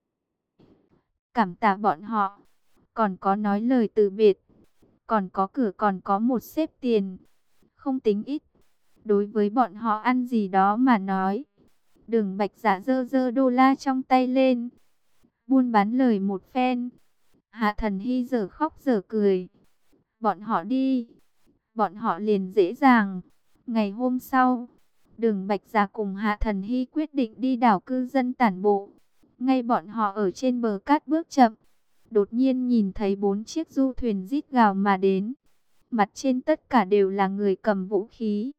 Cảm tạ bọn họ, còn có nói lời từ biệt, còn có cửa, còn có một xếp tiền, không tính ít. Đối với bọn họ ăn gì đó mà nói, Đường Bạch Dạ giơ giơ đô la trong tay lên, buôn bán lời một phen. Hạ Thần Hy giờ khóc giờ cười. Bọn họ đi, bọn họ liền dễ dàng. Ngày hôm sau, Đường Bạch Dạ cùng Hạ Thần Hy quyết định đi đảo cư dân tản bộ. Ngay bọn họ ở trên bờ cát bước chậm, đột nhiên nhìn thấy 4 chiếc du thuyền rít gào mà đến. Mặt trên tất cả đều là người cầm vũ khí.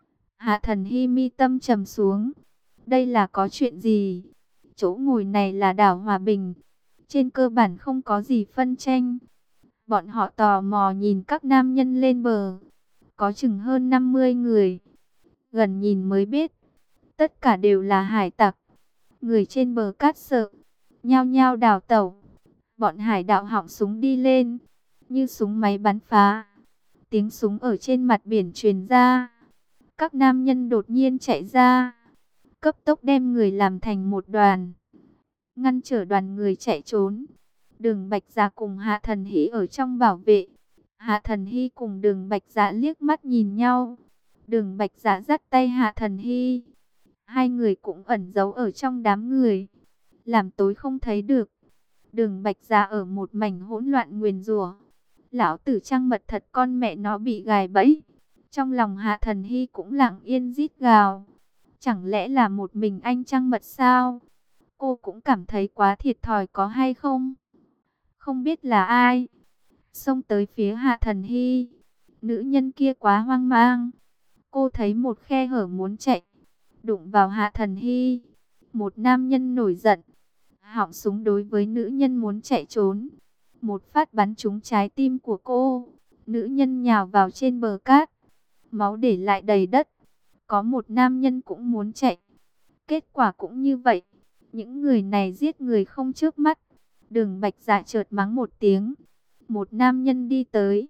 Hạ Thần Hy mi tâm trầm xuống. Đây là có chuyện gì? Chỗ ngồi này là đảo Hòa Bình, trên cơ bản không có gì phân tranh. Bọn họ tò mò nhìn các nam nhân lên bờ, có chừng hơn 50 người. Gần nhìn mới biết, tất cả đều là hải tặc. Người trên bờ cát sợ, nhao nhao đào tẩu. Bọn hải đạo họng súng đi lên, như súng máy bắn phá. Tiếng súng ở trên mặt biển truyền ra. Các nam nhân đột nhiên chạy ra, cấp tốc đem người làm thành một đoàn, ngăn trở đoàn người chạy trốn. Đường Bạch Dạ cùng Hạ Thần Hy ở trong bảo vệ. Hạ Thần Hy cùng Đường Bạch Dạ liếc mắt nhìn nhau. Đường Bạch Dạ dắt tay Hạ Thần Hy. Hai người cũng ẩn giấu ở trong đám người, làm tối không thấy được. Đường Bạch Dạ ở một mảnh hỗn loạn nguyền rủa. Lão tử trăng mật thật, con mẹ nó bị gài bẫy. Trong lòng Hạ Thần Hy cũng lặng yên rít gào. Chẳng lẽ là một mình anh trăng mật sao? Cô cũng cảm thấy quá thiệt thòi có hay không? Không biết là ai xông tới phía Hạ Thần Hy. Nữ nhân kia quá hoang mang. Cô thấy một khe hở muốn chạy, đụng vào Hạ Thần Hy. Một nam nhân nổi giận, họng súng đối với nữ nhân muốn chạy trốn. Một phát bắn trúng trái tim của cô. Nữ nhân nhào vào trên bờ cát, máu để lại đầy đất. Có một nam nhân cũng muốn chạy, kết quả cũng như vậy. Những người này giết người không chớp mắt. Đường Bạch Dạ chợt mắng một tiếng. Một nam nhân đi tới,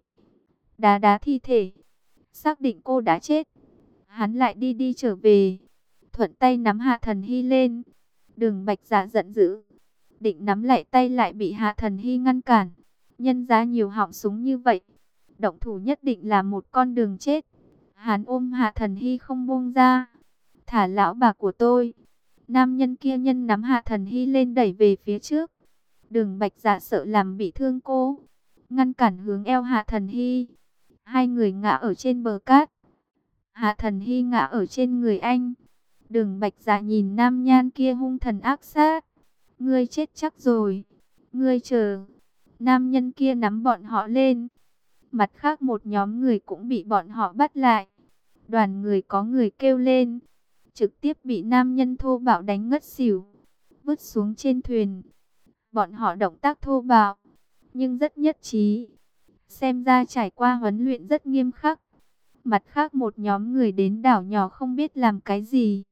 đá đá thi thể, xác định cô đã chết. Hắn lại đi đi trở về, thuận tay nắm Hạ Thần Hy lên. Đường Bạch Dạ giận dữ, định nắm lại tay lại bị Hạ Thần Hy ngăn cản. Nhân ra nhiều họng súng như vậy, động thủ nhất định là một con đường chết. Hắn ôm Hạ Thần Hy không buông ra. Thả lão bà của tôi. Nam nhân kia nhân nắm Hạ Thần Hy lên đẩy về phía trước. Đường Bạch Dạ sợ làm bị thương cô, ngăn cản hướng eo Hạ Thần Hy. Hai người ngã ở trên bờ cát. Hạ Thần Hy ngã ở trên người anh. Đường Bạch Dạ nhìn nam nhan kia hung thần ác sát. Ngươi chết chắc rồi, ngươi chờ. Nam nhân kia nắm bọn họ lên. Mặt khác một nhóm người cũng bị bọn họ bắt lại. Đoàn người có người kêu lên, trực tiếp bị nam nhân thô bạo đánh ngất xỉu, vứt xuống trên thuyền. Bọn họ động tác thô bạo, nhưng rất nhất trí. Xem ra trải qua huấn luyện rất nghiêm khắc. Mặt khác một nhóm người đến đảo nhỏ không biết làm cái gì.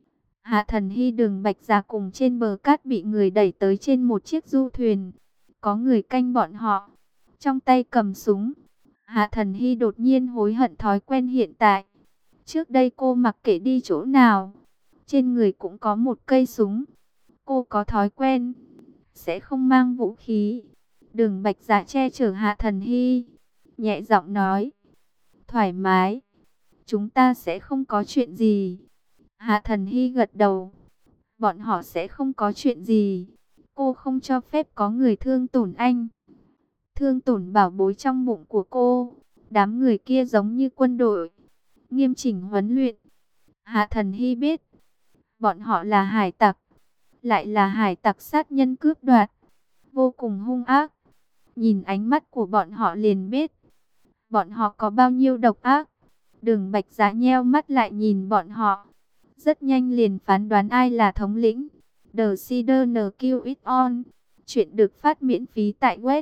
Hạ Thần Hy, Đường Bạch Dạ cùng trên bờ cát bị người đẩy tới trên một chiếc du thuyền. Có người canh bọn họ, trong tay cầm súng. Hạ Thần Hy đột nhiên hối hận thói quen hiện tại. Trước đây cô mặc kệ đi chỗ nào, trên người cũng có một cây súng. Cô có thói quen sẽ không mang vũ khí. Đường Bạch Dạ che chở Hạ Thần Hy, nhẹ giọng nói, thoải mái, chúng ta sẽ không có chuyện gì. Hạ Thần Hy gật đầu, bọn họ sẽ không có chuyện gì. Cô không cho phép có người thương tổn anh. thương tổn bảo bối trong bụng của cô. Đám người kia giống như quân đội, nghiêm chỉnh huấn luyện. Hạ Thần Hy biết, bọn họ là hải tặc, lại là hải tặc sát nhân cướp đoạt, vô cùng hung ác. Nhìn ánh mắt của bọn họ liền biết, bọn họ có bao nhiêu độc ác. Đường Bạch Dạ nheo mắt lại nhìn bọn họ, rất nhanh liền phán đoán ai là thống lĩnh. The Sider NQ is on. Chuyện được phát miễn phí tại web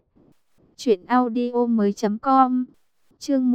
truyệnaudiomoi.com. Chương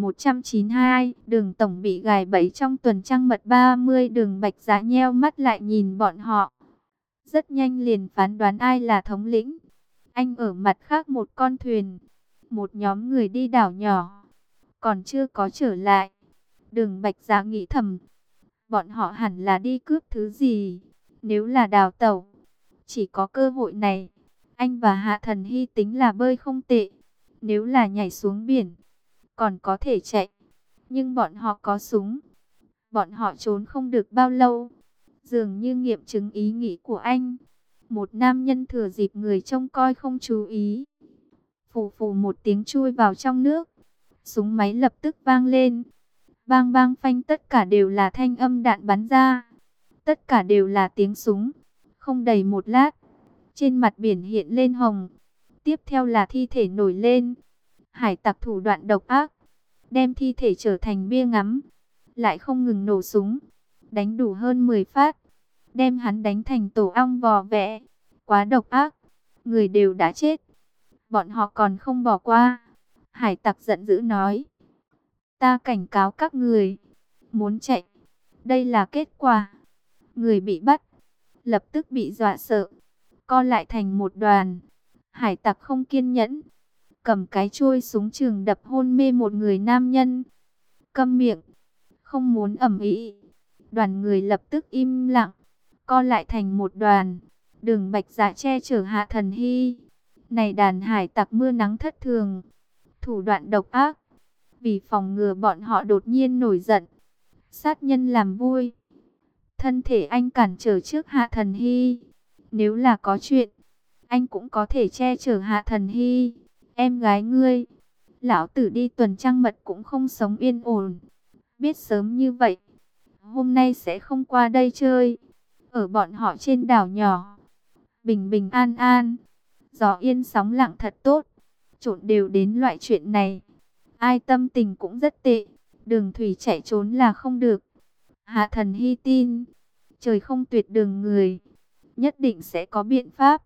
1192, Đường tổng bị gài bẫy trong tuần trăng mật 30. Đường Bạch Dạ nheo mắt lại nhìn bọn họ, rất nhanh liền phán đoán ai là thống lĩnh. Anh ở mặt khác một con thuyền, một nhóm người đi đảo nhỏ, còn chưa có trở lại. Đường Bạch Dạ nghĩ thầm, bọn họ hẳn là đi cướp thứ gì. Nếu là đào tẩu, chỉ có cơ hội này. Anh và Hạ Thần Hy tính là bơi không tệ. Nếu là nhảy xuống biển, còn có thể chạy. Nhưng bọn họ có súng, bọn họ trốn không được bao lâu. Dường như nghiệm chứng ý nghĩ của anh, một nam nhân thừa dịp người trông coi không chú ý, phù phù một tiếng chui vào trong nước. Súng máy lập tức vang lên. Bang bang phanh, tất cả đều là thanh âm đạn bắn ra. Tất cả đều là tiếng súng. Không đầy một lát, trên mặt biển hiện lên hồng. Tiếp theo là thi thể nổi lên. Hải tặc thủ đoạn độc ác, đem thi thể trở thành bia ngắm. Lại không ngừng nổ súng, đánh đủ hơn 10 phát, đem hắn đánh thành tổ ong vò vẽ. Quá độc ác, người đều đã chết, bọn họ còn không bỏ qua. Hải tặc giận dữ nói, ta cảnh cáo các người, muốn chạy, đây là kết quả. Người bị bắt, lập tức bị dọa sợ, co lại thành một đoàn. Hải tặc không kiên nhẫn, cầm cái chuôi súng trường đập hôn mê một người nam nhân. Câm miệng, không muốn ầm ĩ. Đoàn người lập tức im lặng, co lại thành một đoàn. Đường Bạch Dạ che chở Hạ Thần Hy. Này đàn hải tặc mưa nắng thất thường, thủ đoạn độc ác. Vì phòng ngừa bọn họ đột nhiên nổi giận, sát nhân làm vui, thân thể anh cản trở trước Hạ Thần Hy. Nếu là có chuyện, anh cũng có thể che chở Hạ Thần Hy. Em gái ngươi, lão tử đi tuần trăng mật cũng không sống yên ổn. Biết sớm như vậy, hôm nay sẽ không qua đây chơi. Ở bọn họ trên đảo nhỏ, bình bình an an, gió yên sóng lặng thật tốt. Trộn đều đến loại chuyện này, ai tâm tình cũng rất tệ. Đường thủy chạy trốn là không được. Hạ Thần Hy tin, trời không tuyệt đường người, nhất định sẽ có biện pháp.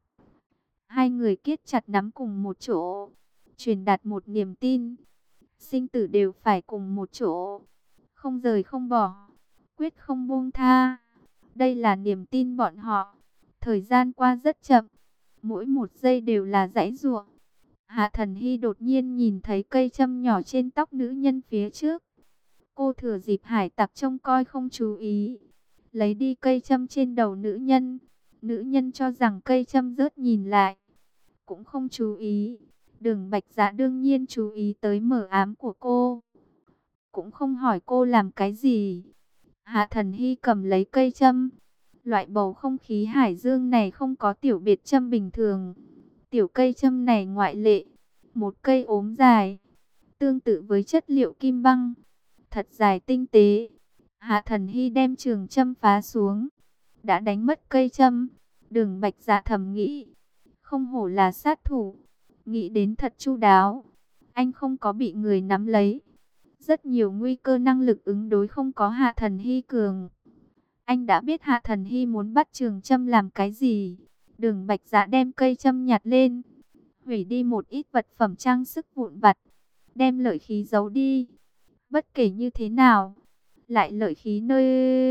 Hai người kiết chặt nắm cùng một chỗ, truyền đạt một niềm tin. Sinh tử đều phải cùng một chỗ, không rời không bỏ, quyết không buông tha. Đây là niềm tin bọn họ. Thời gian qua rất chậm, mỗi một giây đều là giãy giụa. Hạ Thần Hy đột nhiên nhìn thấy cây châm nhỏ trên tóc nữ nhân phía trước. Cô thừa dịp hải tặc trông coi không chú ý, lấy đi cây châm trên đầu nữ nhân. Nữ nhân cho rằng cây châm rớt, nhìn lại, cũng không chú ý. Đường Bạch Dạ đương nhiên chú ý tới mờ ám của cô, cũng không hỏi cô làm cái gì. Hạ Thần Hy cầm lấy cây châm. Loại bầu không khí hải dương này không có tiểu biệt châm bình thường. Tiểu cây châm này ngoại lệ, một cây ốm dài, tương tự với chất liệu kim băng, thật dài tinh tế. Hạ Thần Hy đem trường châm phá xuống, đã đánh mất cây châm. Đường Bạch Dạ thầm nghĩ, không hổ là sát thủ, nghĩ đến thật chu đáo. Anh không có bị người nắm lấy, rất nhiều nguy cơ năng lực ứng đối không có Hạ Thần Hy cường. Anh đã biết Hạ Thần Hy muốn bắt trường châm làm cái gì. Đường Bạch Dạ đem cây châm nhặt lên, hủy đi một ít vật phẩm trang sức vụn vặt, đem lợi khí giấu đi. Bất kể như thế nào, lại lợi khí nơi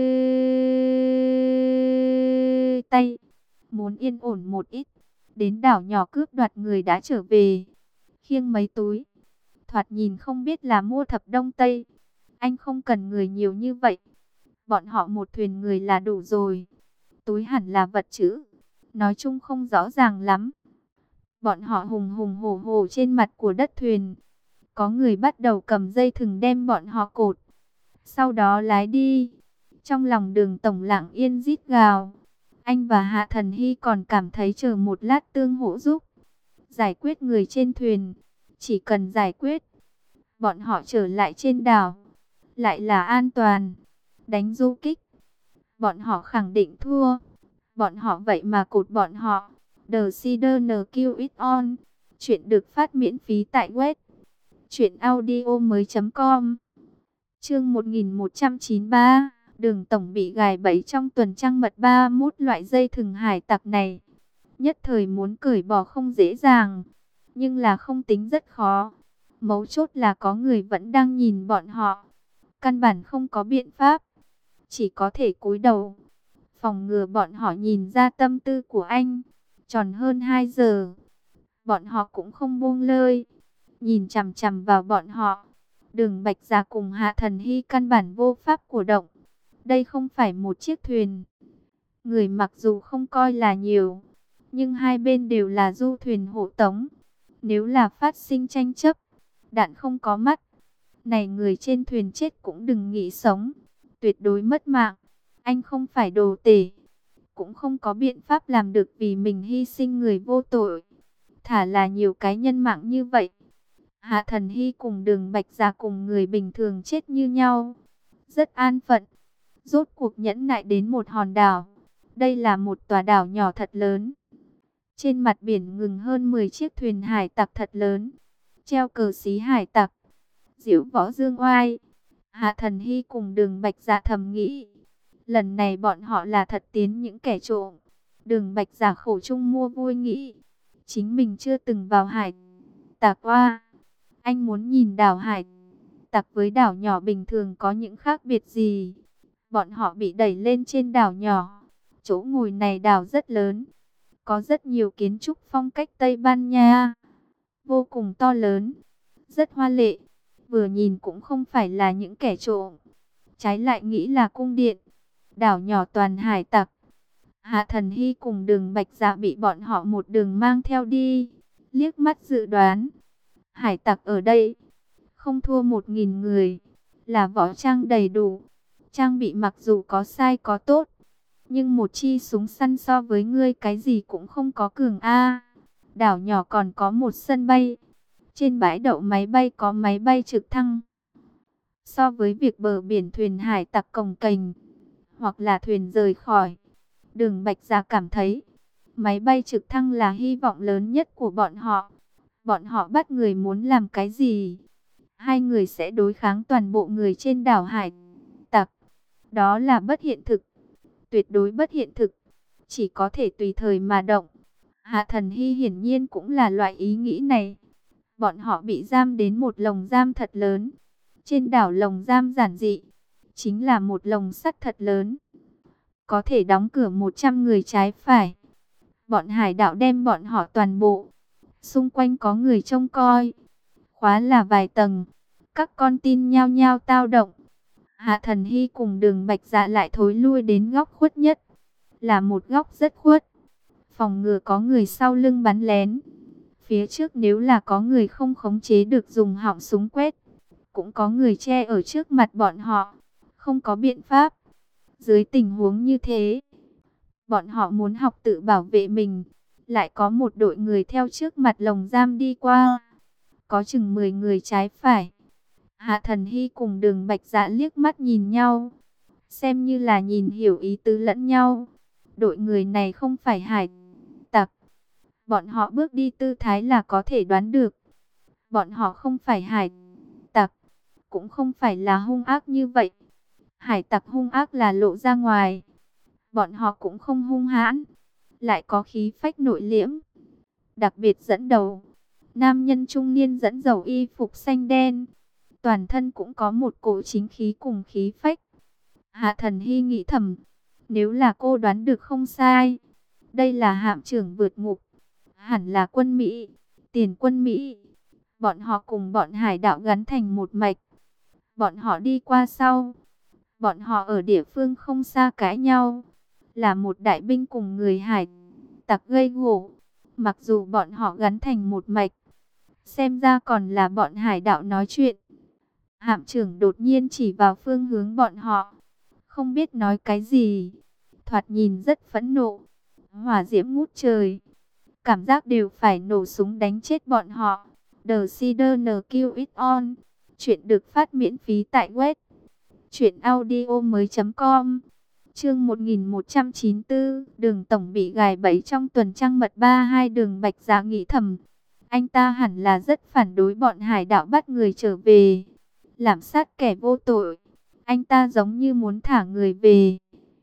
tay, muốn yên ổn một ít. Đến đảo nhỏ cướp đoạt người đã trở về, khiêng mấy túi, thoạt nhìn không biết là mua thập đông tây. Anh không cần người nhiều như vậy, bọn họ một thuyền người là đủ rồi. Túi hẳn là vật chữ, nói chung không rõ ràng lắm. Bọn họ hùng hùng hổ hổ trên mặt của đất thuyền. Có người bắt đầu cầm dây thừng đem bọn họ cột, sau đó lái đi. Trong lòng Đường tổng lặng yên rít gào. Anh và Hạ Thần Hy còn cảm thấy chờ một lát tương hỗ giúp. giải quyết người trên thuyền. Chỉ cần giải quyết, bọn họ trở lại trên đảo, lại là an toàn. Đánh du kích, bọn họ khẳng định thua. Bọn họ vậy mà cột bọn họ. The Cider NQ is on. Chuyện được phát miễn phí tại web truyệnaudiomoi.com. Chương 1193, Đường tổng bị gài bẫy trong tuần trăng mật 31. Loại dây thừng hải tặc này nhất thời muốn cởi bỏ không dễ dàng, nhưng là không tính rất khó. Mấu chốt là có người vẫn đang nhìn bọn họ, căn bản không có biện pháp, chỉ có thể cúi đầu, phòng ngừa bọn họ nhìn ra tâm tư của anh. Tròn hơn 2 giờ, bọn họ cũng không buông lơi, nhìn chằm chằm vào bọn họ. Đường Bạch Già cùng Hạ Thần Hy căn bản vô pháp cử động. Đây không phải một chiếc thuyền. Người mặc dù không coi là nhiều, nhưng hai bên đều là du thuyền hộ tống. Nếu là phát sinh tranh chấp, đạn không có mắt, này người trên thuyền chết cũng đừng nghĩ sống, tuyệt đối mất mạng. Anh không phải đồ tể, cũng không có biện pháp làm được vì mình hy sinh người vô tội. Thả là nhiều cái nhân mạng như vậy, Hạ Thần Hy cùng Đường Bạch Già cùng người bình thường chết như nhau, rất an phận. Rốt cuộc nhẫn nại đến một hòn đảo. Đây là một tòa đảo nhỏ thật lớn. Trên mặt biển ngừng hơn 10 chiếc thuyền hải tặc thật lớn, treo cờ xí hải tặc, diễu võ dương oai. Hạ Thần Hy cùng Đường Bạch Dạ thầm nghĩ, lần này bọn họ là thật tiến những kẻ trộm. Đường Bạch Dạ khổ chung mua vui nghĩ, chính mình chưa từng vào hải tặc qua. Anh muốn nhìn đảo hải tặc với đảo nhỏ bình thường có những khác biệt gì. Bọn họ bị đẩy lên trên đảo nhỏ. Chỗ ngồi này đảo rất lớn, có rất nhiều kiến trúc phong cách Tây Ban Nha, vô cùng to lớn, rất hoa lệ. Vừa nhìn cũng không phải là những kẻ trộm, trái lại nghĩ là cung điện. Đảo nhỏ toàn hải tặc. Hạ Thần Hy cùng Đường Bạch Dạ bị bọn họ một đường mang theo đi. Liếc mắt dự đoán, hải tặc ở đây không thua 1000 người, là võ trang đầy đủ. Trang bị mặc dù có sai có tốt, nhưng một chi súng săn so với ngươi cái gì cũng không có cường a. Đảo nhỏ còn có một sân bay, trên bãi đậu máy bay có máy bay trực thăng. So với việc bờ biển thuyền hải tặc cồng kềnh, hoặc là thuyền rời khỏi, Đường Bạch Dạ cảm thấy máy bay trực thăng là hy vọng lớn nhất của bọn họ. Bọn họ bắt người muốn làm cái gì? Hai người sẽ đối kháng toàn bộ người trên đảo hải tặc. Đó là bất hiện thực, tuyệt đối bất hiện thực, chỉ có thể tùy thời mà động. Hạ Thần Hy hiển nhiên cũng là loại ý nghĩ này. Bọn họ bị giam đến một lồng giam thật lớn. Trên đảo lồng giam giản dị, chính là một lồng sắt thật lớn, có thể đóng cửa 100 người trái phải. Bọn hải đạo đem bọn họ toàn bộ, xung quanh có người trông coi, khóa là vài tầng. Các con tin nhao nhao tao động. Hạ Thần Hy cùng Đường Bạch Dạ lại thối lui đến góc khuất nhất, là một góc rất khuất, phòng ngừa có người sau lưng bắn lén. Phía trước nếu là có người không khống chế được dùng họng súng quét, cũng có người che ở trước mặt bọn họ, không có biện pháp. Dưới tình huống như thế, bọn họ muốn học tự bảo vệ mình, lại có một đội người theo trước mặt lồng giam đi qua, có chừng 10 người trái phải. Hạ Thần Hy cùng Đường Bạch Dạ liếc mắt nhìn nhau, xem như là nhìn hiểu ý tứ lẫn nhau. Đội người này không phải hải tặc, bọn họ bước đi tư thái là có thể đoán được. Bọn họ không phải hải tặc, cũng không phải là hung ác như vậy. Hải tặc hung ác là lộ ra ngoài, bọn họ cũng không hung hãn, lại có khí phách nội liễm. Đặc biệt dẫn đầu, nam nhân trung niên dẫn dầu y phục xanh đen, toàn thân cũng có một cỗ chính khí cùng khí phách. Hạ Thần Hy nghĩ thầm, nếu là cô đoán được không sai, đây là hạm trưởng vượt ngục, hẳn là quân Mỹ, tiền quân Mỹ. Bọn họ cùng bọn hải đạo gắn thành một mạch. Bọn họ đi qua sau, bọn họ ở địa phương không xa cãi nhau, là một đại binh cùng người hải tặc gây gổ. Mặc dù bọn họ gắn thành một mạch, xem ra còn là bọn hải đạo nói chuyện. Hạm trưởng đột nhiên chỉ vào phương hướng bọn họ, không biết nói cái gì, thoạt nhìn rất phẫn nộ, hỏa diễm ngút trời. cảm giác đều phải nổ súng đánh chết bọn họ. The Sider NQ is on. Chuyện được phát miễn phí tại web truyệnaudiomoi.com. Chương 1194, Đường tổng bị gài bẫy trong tuần trăng mật 32. Đường Bạch Giá nghĩ thầm, anh ta hẳn là rất phản đối bọn hải đạo bắt người trở về, lạm sát kẻ vô tội. Anh ta giống như muốn thả người về.